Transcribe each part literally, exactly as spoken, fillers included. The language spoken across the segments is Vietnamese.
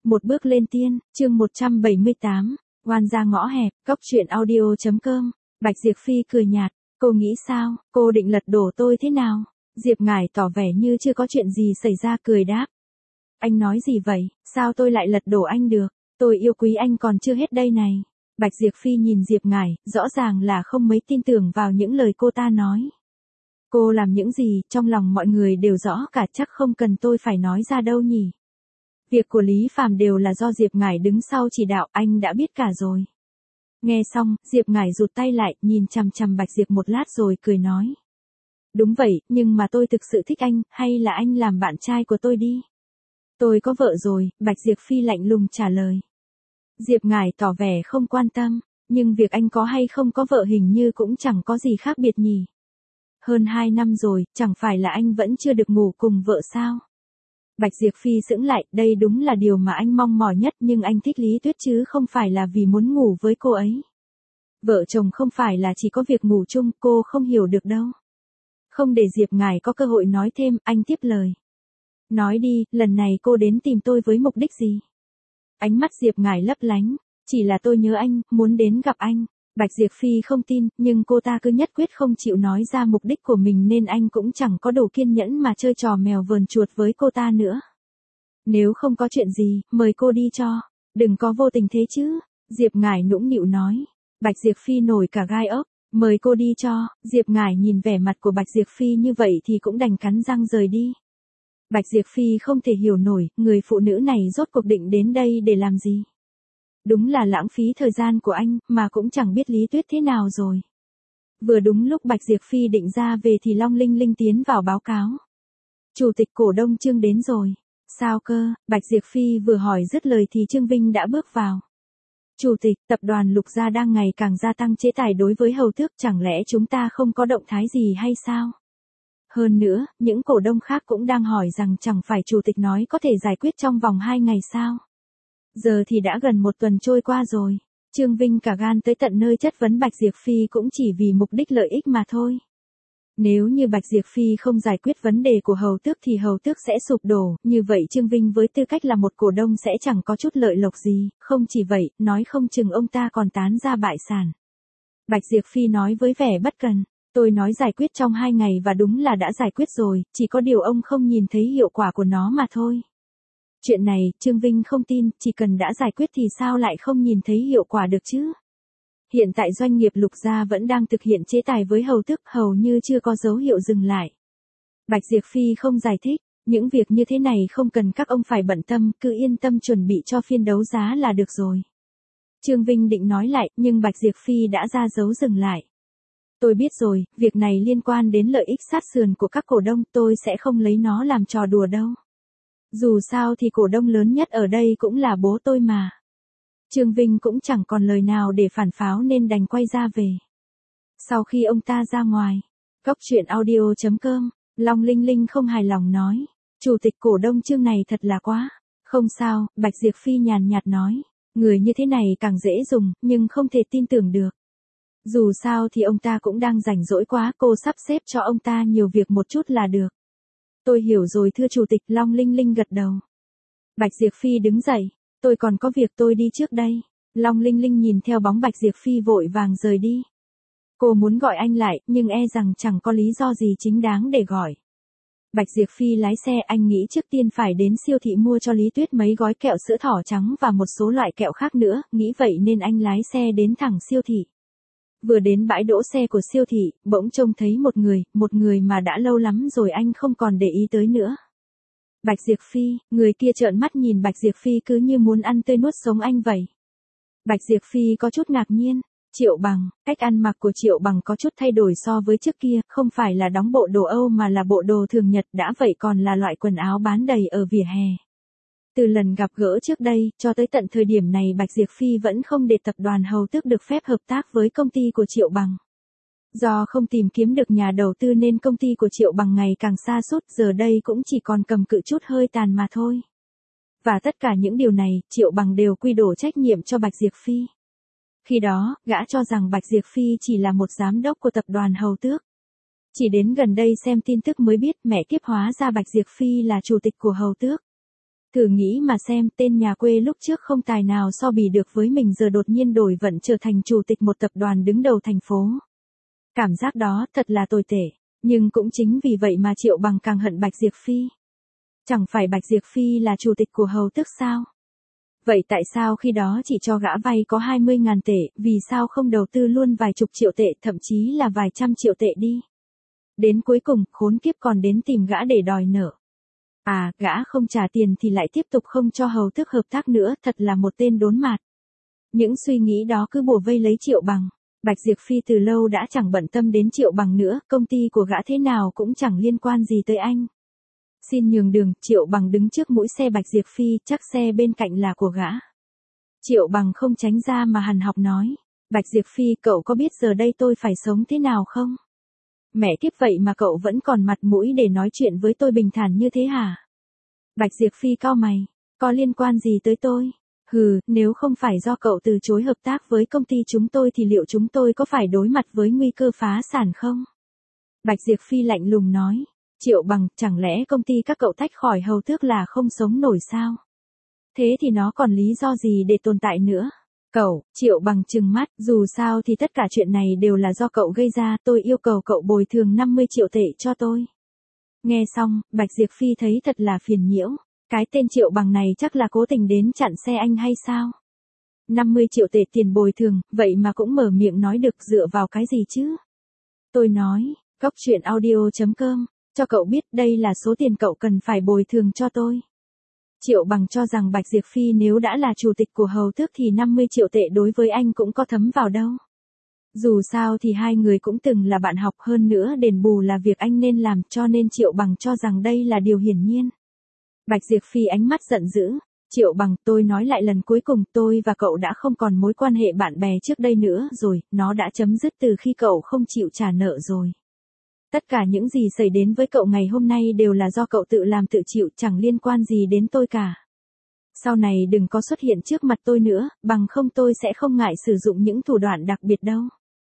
Một bước lên tiên, chương một trăm bảy mươi tám, oan ra ngõ hẹp, góc truyện audio chấm com. Bạch Diệp Phi cười nhạt, cô nghĩ sao, cô định lật đổ tôi thế nào? Diệp Ngải tỏ vẻ như chưa có chuyện gì xảy ra cười đáp. Anh nói gì vậy, sao tôi lại lật đổ anh được, tôi yêu quý anh còn chưa hết đây này. Bạch Diệp Phi nhìn Diệp Ngải, rõ ràng là không mấy tin tưởng vào những lời cô ta nói. Cô làm những gì, trong lòng mọi người đều rõ cả, chắc không cần tôi phải nói ra đâu nhỉ. Việc của Lý Phàm đều là do Diệp Ngải đứng sau chỉ đạo, anh đã biết cả rồi. Nghe xong, Diệp Ngải rụt tay lại, nhìn chằm chằm Bạch Diệp một lát rồi cười nói. Đúng vậy, nhưng mà tôi thực sự thích anh, hay là anh làm bạn trai của tôi đi. Tôi có vợ rồi, Bạch Diệp Phi lạnh lùng trả lời. Diệp Ngải tỏ vẻ không quan tâm, nhưng việc anh có hay không có vợ hình như cũng chẳng có gì khác biệt nhỉ. Hơn hai năm rồi, chẳng phải là anh vẫn chưa được ngủ cùng vợ sao? Bạch Diệp Phi sững lại, đây đúng là điều mà anh mong mỏi nhất, nhưng anh thích Lý Tuyết chứ không phải là vì muốn ngủ với cô ấy. Vợ chồng không phải là chỉ có việc ngủ chung, cô không hiểu được đâu. Không để Diệp Ngải có cơ hội nói thêm, anh tiếp lời. Nói đi, lần này cô đến tìm tôi với mục đích gì? Ánh mắt Diệp Ngải lấp lánh, chỉ là tôi nhớ anh, muốn đến gặp anh. Bạch Diệp Phi không tin, nhưng cô ta cứ nhất quyết không chịu nói ra mục đích của mình nên anh cũng chẳng có đủ kiên nhẫn mà chơi trò mèo vờn chuột với cô ta nữa. Nếu không có chuyện gì, mời cô đi cho, đừng có vô tình thế chứ, Diệp Ngải nũng nịu nói. Bạch Diệp Phi nổi cả gai ốc, mời cô đi cho, Diệp Ngải nhìn vẻ mặt của Bạch Diệp Phi như vậy thì cũng đành cắn răng rời đi. Bạch Diệp Phi không thể hiểu nổi, người phụ nữ này rốt cuộc định đến đây để làm gì. Đúng là lãng phí thời gian của anh, mà cũng chẳng biết Lý Tuyết thế nào rồi. Vừa đúng lúc Bạch Diệp Phi định ra về thì Long Linh Linh tiến vào báo cáo. Chủ tịch cổ đông Trương đến rồi. Sao cơ, Bạch Diệp Phi vừa hỏi dứt lời thì Trương Vinh đã bước vào. Chủ tịch, tập đoàn Lục Gia đang ngày càng gia tăng chế tài đối với Hầu Tước, chẳng lẽ chúng ta không có động thái gì hay sao? Hơn nữa, những cổ đông khác cũng đang hỏi rằng chẳng phải chủ tịch nói có thể giải quyết trong vòng hai ngày sao? Giờ thì đã gần một tuần trôi qua rồi. Trương Vinh cả gan tới tận nơi chất vấn Bạch Diệp Phi cũng chỉ vì mục đích lợi ích mà thôi. Nếu như Bạch Diệp Phi không giải quyết vấn đề của Hầu Tước thì Hầu Tước sẽ sụp đổ, như vậy Trương Vinh với tư cách là một cổ đông sẽ chẳng có chút lợi lộc gì, không chỉ vậy, nói không chừng ông ta còn tán ra bại sản. Bạch Diệp Phi nói với vẻ bất cần, tôi nói giải quyết trong hai ngày và đúng là đã giải quyết rồi, chỉ có điều ông không nhìn thấy hiệu quả của nó mà thôi. Chuyện này, Trương Vinh không tin, chỉ cần đã giải quyết thì sao lại không nhìn thấy hiệu quả được chứ? Hiện tại doanh nghiệp Lục Gia vẫn đang thực hiện chế tài với Hầu Tước, hầu như chưa có dấu hiệu dừng lại. Bạch Diệp Phi không giải thích, những việc như thế này không cần các ông phải bận tâm, cứ yên tâm chuẩn bị cho phiên đấu giá là được rồi. Trương Vinh định nói lại, nhưng Bạch Diệp Phi đã ra dấu dừng lại. Tôi biết rồi, việc này liên quan đến lợi ích sát sườn của các cổ đông, tôi sẽ không lấy nó làm trò đùa đâu. Dù sao thì cổ đông lớn nhất ở đây cũng là bố tôi mà. Trương Vinh cũng chẳng còn lời nào để phản pháo nên đành quay ra về. Sau khi ông ta ra ngoài, góc truyện audio chấm com, Long Linh Linh không hài lòng nói. Chủ tịch cổ đông Trương này thật là quá. Không sao, Bạch Diệp Phi nhàn nhạt nói. Người như thế này càng dễ dùng, nhưng không thể tin tưởng được. Dù sao thì ông ta cũng đang rảnh rỗi quá, cô sắp xếp cho ông ta nhiều việc một chút là được. Tôi hiểu rồi thưa chủ tịch, Long Linh Linh gật đầu. Bạch Diệp Phi đứng dậy, tôi còn có việc tôi đi trước đây. Long Linh Linh nhìn theo bóng Bạch Diệp Phi vội vàng rời đi. Cô muốn gọi anh lại, nhưng e rằng chẳng có lý do gì chính đáng để gọi. Bạch Diệp Phi lái xe, anh nghĩ trước tiên phải đến siêu thị mua cho Lý Tuyết mấy gói kẹo sữa thỏ trắng và một số loại kẹo khác nữa, nghĩ vậy nên anh lái xe đến thẳng siêu thị. Vừa đến bãi đỗ xe của siêu thị, bỗng trông thấy một người, một người mà đã lâu lắm rồi anh không còn để ý tới nữa. Bạch Diệp Phi, người kia trợn mắt nhìn Bạch Diệp Phi cứ như muốn ăn tươi nuốt sống anh vậy. Bạch Diệp Phi có chút ngạc nhiên, Triệu Bằng, cách ăn mặc của Triệu Bằng có chút thay đổi so với trước kia, không phải là đóng bộ đồ Âu mà là bộ đồ thường nhật, đã vậy còn là loại quần áo bán đầy ở vỉa hè. Từ lần gặp gỡ trước đây, cho tới tận thời điểm này Bạch Diệp Phi vẫn không để tập đoàn Hầu Tước được phép hợp tác với công ty của Triệu Bằng. Do không tìm kiếm được nhà đầu tư nên công ty của Triệu Bằng ngày càng sa sút, giờ đây cũng chỉ còn cầm cự chút hơi tàn mà thôi. Và tất cả những điều này, Triệu Bằng đều quy đổ trách nhiệm cho Bạch Diệp Phi. Khi đó, gã cho rằng Bạch Diệp Phi chỉ là một giám đốc của tập đoàn Hầu Tước. Chỉ đến gần đây xem tin tức mới biết mẹ kiếp hóa ra Bạch Diệp Phi là chủ tịch của Hầu Tước. Thử nghĩ mà xem, tên nhà quê lúc trước không tài nào so bì được với mình giờ đột nhiên đổi vận trở thành chủ tịch một tập đoàn đứng đầu thành phố. Cảm giác đó thật là tồi tệ, nhưng cũng chính vì vậy mà Triệu Bằng càng hận Bạch Diệp Phi. Chẳng phải Bạch Diệp Phi là chủ tịch của hầu tước sao? Vậy tại sao khi đó chỉ cho gã vay có hai mươi ngàn tệ, vì sao không đầu tư luôn vài chục triệu tệ, thậm chí là vài trăm triệu tệ đi? Đến cuối cùng, khốn kiếp còn đến tìm gã để đòi nợ. À, gã không trả tiền thì lại tiếp tục không cho hầu tước hợp tác nữa, thật là một tên đốn mạt. Những suy nghĩ đó cứ bủa vây lấy Triệu Bằng. Bạch Diệp Phi từ lâu đã chẳng bận tâm đến Triệu Bằng nữa, công ty của gã thế nào cũng chẳng liên quan gì tới anh. Xin nhường đường, Triệu Bằng đứng trước mũi xe Bạch Diệp Phi, chắc xe bên cạnh là của gã. Triệu Bằng không tránh ra mà hằn học nói, Bạch Diệp Phi, cậu có biết giờ đây tôi phải sống thế nào không? Mẹ kiếp, vậy mà cậu vẫn còn mặt mũi để nói chuyện với tôi bình thản như thế hả? Bạch Diệp Phi cau mày, có liên quan gì tới tôi? Hừ, nếu không phải do cậu từ chối hợp tác với công ty chúng tôi thì liệu chúng tôi có phải đối mặt với nguy cơ phá sản không? Bạch Diệp Phi lạnh lùng nói, Triệu Bằng, chẳng lẽ công ty các cậu tách khỏi hầu tước là không sống nổi sao? Thế thì nó còn lý do gì để tồn tại nữa? Cậu, Triệu Bằng trừng mắt, dù sao thì tất cả chuyện này đều là do cậu gây ra, tôi yêu cầu cậu bồi thường năm mươi triệu tệ cho tôi. Nghe xong, Bạch Diệp Phi thấy thật là phiền nhiễu, cái tên Triệu Bằng này chắc là cố tình đến chặn xe anh hay sao? năm mươi triệu tệ tiền bồi thường, vậy mà cũng mở miệng nói được, dựa vào cái gì chứ? Tôi nói, góc truyện audio chấm com, cho cậu biết đây là số tiền cậu cần phải bồi thường cho tôi. Triệu Bằng cho rằng Bạch Diệp Phi nếu đã là chủ tịch của hầu tước thì năm mươi triệu tệ đối với anh cũng có thấm vào đâu. Dù sao thì hai người cũng từng là bạn học, hơn nữa đền bù là việc anh nên làm, cho nên Triệu Bằng cho rằng đây là điều hiển nhiên. Bạch Diệp Phi ánh mắt giận dữ, Triệu Bằng, tôi nói lại lần cuối cùng, tôi và cậu đã không còn mối quan hệ bạn bè trước đây nữa rồi, nó đã chấm dứt từ khi cậu không chịu trả nợ rồi. Tất cả những gì xảy đến với cậu ngày hôm nay đều là do cậu tự làm tự chịu, chẳng liên quan gì đến tôi cả. Sau này đừng có xuất hiện trước mặt tôi nữa, bằng không tôi sẽ không ngại sử dụng những thủ đoạn đặc biệt đâu.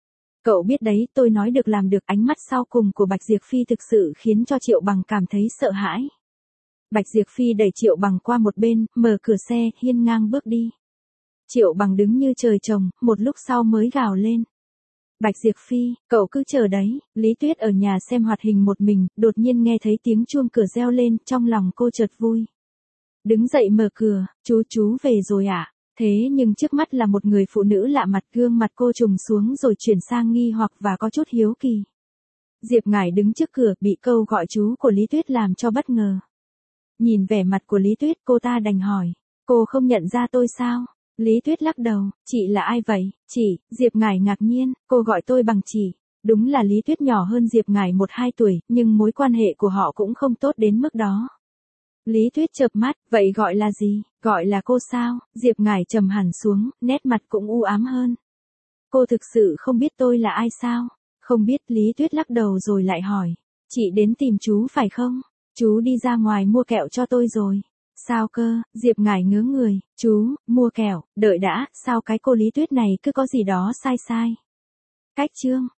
Cậu biết đấy, tôi nói được làm được. Ánh mắt sau cùng của Bạch Diệp Phi thực sự khiến cho Triệu Bằng cảm thấy sợ hãi. Bạch Diệp Phi đẩy Triệu Bằng qua một bên, mở cửa xe, hiên ngang bước đi. Triệu Bằng đứng như trời trồng, một lúc sau mới gào lên. Bạch Diệp Phi, cậu cứ chờ đấy. Lý Tuyết ở nhà xem hoạt hình một mình, đột nhiên nghe thấy tiếng chuông cửa reo lên, trong lòng cô chợt vui. Đứng dậy mở cửa, chú chú về rồi ạ. À? Thế nhưng trước mắt là một người phụ nữ lạ mặt, gương mặt cô trùng xuống rồi chuyển sang nghi hoặc và có chút hiếu kỳ. Diệp Ngải đứng trước cửa, bị câu gọi chú của Lý Tuyết làm cho bất ngờ. Nhìn vẻ mặt của Lý Tuyết, cô ta đành hỏi, cô không nhận ra tôi sao? Lý Tuyết lắc đầu, chị là ai vậy? Chị, Diệp Ngải ngạc nhiên, cô gọi tôi bằng chị. Đúng là Lý Tuyết nhỏ hơn Diệp Ngải một hai tuổi, nhưng mối quan hệ của họ cũng không tốt đến mức đó. Lý Tuyết chợp mắt, vậy gọi là gì? Gọi là cô sao? Diệp Ngải trầm hẳn xuống, nét mặt cũng u ám hơn. Cô thực sự không biết tôi là ai sao? Không biết. Lý Tuyết lắc đầu rồi lại hỏi, chị đến tìm chú phải không? Chú đi ra ngoài mua kẹo cho tôi rồi. Sao cơ? Diệp Ngải ngớ người, chú, mua kẹo, đợi đã, sao cái cô Lý Tuyết này cứ có gì đó sai sai. Cách chương.